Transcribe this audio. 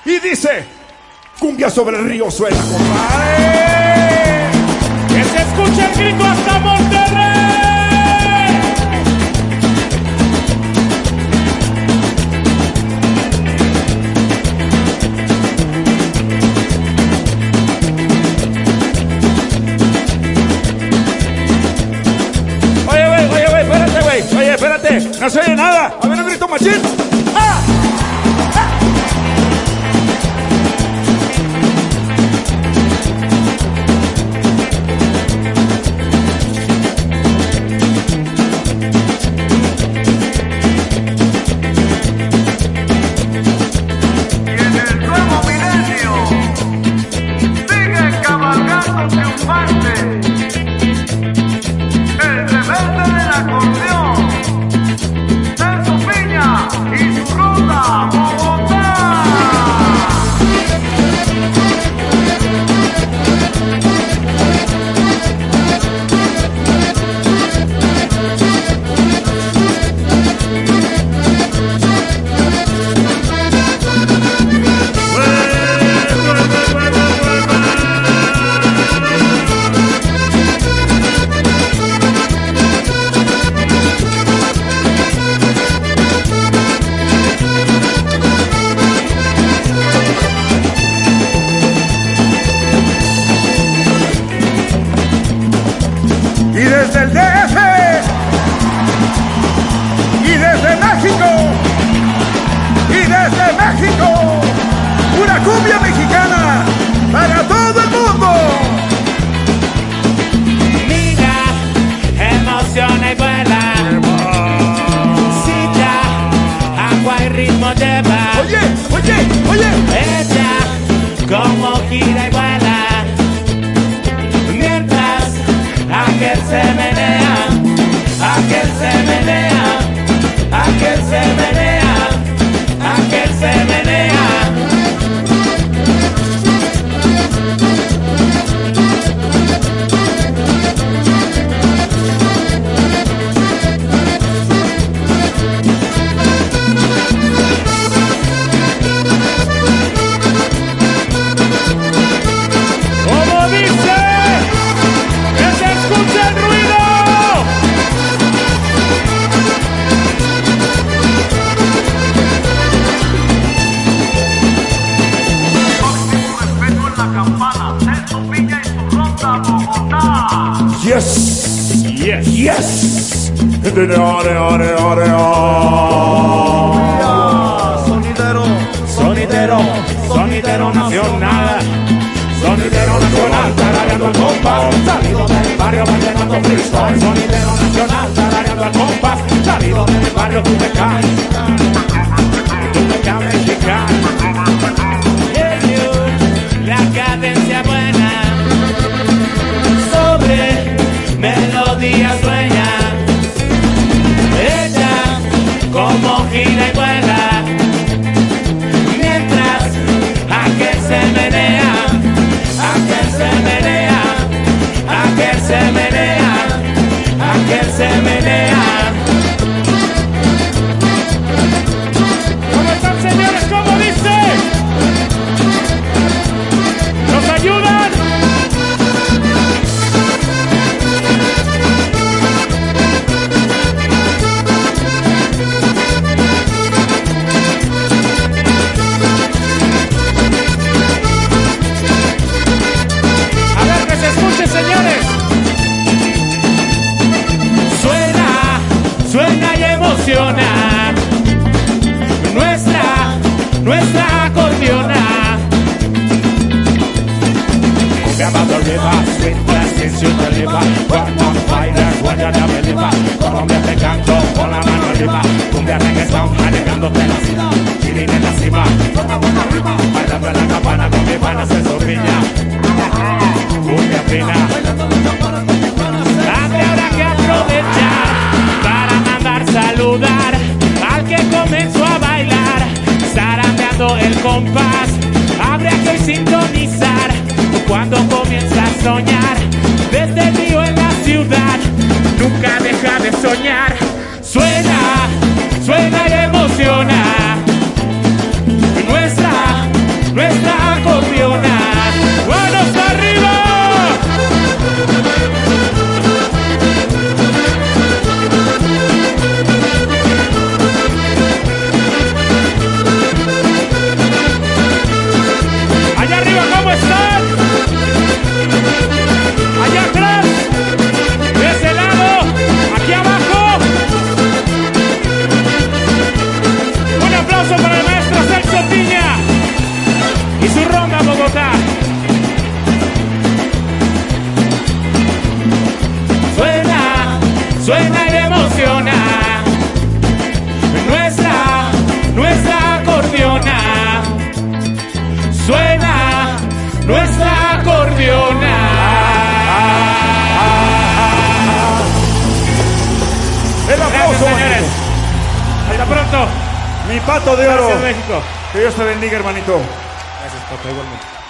Y dice, cumbia sobre el río suena, compadre. Que se escuche el grito hasta Monterrey. Oye, espérate, no se oye nada. A ver, un grito machín. ¡Ah! desde el DF y desde México una cumbia mexicana para todo el mundo. Mira, emociona y vuela, cita, agua y ritmo lleva. Oye, ella como gira y vuela, mientras aquel se menea, aquel se menea, aquel se menea, aquel se menea. Como dice, que se escuche el ruido. Respeto en la campana, Celso Piña y su ronda Bogotá. Yes. Sonidero nacional. Sonidero nacional, tarareando al compás, salido del barrio vallenato freestyle. Sonidero nacional, tarareando al compás, salido del barrio tú me caes mexicano. La cadencia buena, sobre melodía sueña. Ella como gira y vuela, mientras aquel se menea, aquel se menea, aquel se menea, aquel se menea. ¿Cómo están, señores? ¿Cómo dice? ¿Nos ayudan? A ver, que se escuche, señores. Suena y emociona. Nuestra acordeona. Cumbia about the river, sweet blessings you deliver. One on fire, one you never deliver. Colombia te canto con la mano arriba. Cumbia reggaeton, manejándote la ciudad. Chilín en la cima, bailando en la campana con mi pana Celso Piña. Cumbia fina. Habrá que aprovechar para mandar saludar al que comenzó a bailar, zarandeando el compás. Habrá que sintonizar cuando comienza a soñar, desde el río en la ciudad, nunca deja de soñar. Suena y emociona. Hasta pronto. Mi pato de oro. Gracias, México. Que Dios te bendiga, hermanito. Gracias, papá, igualmente.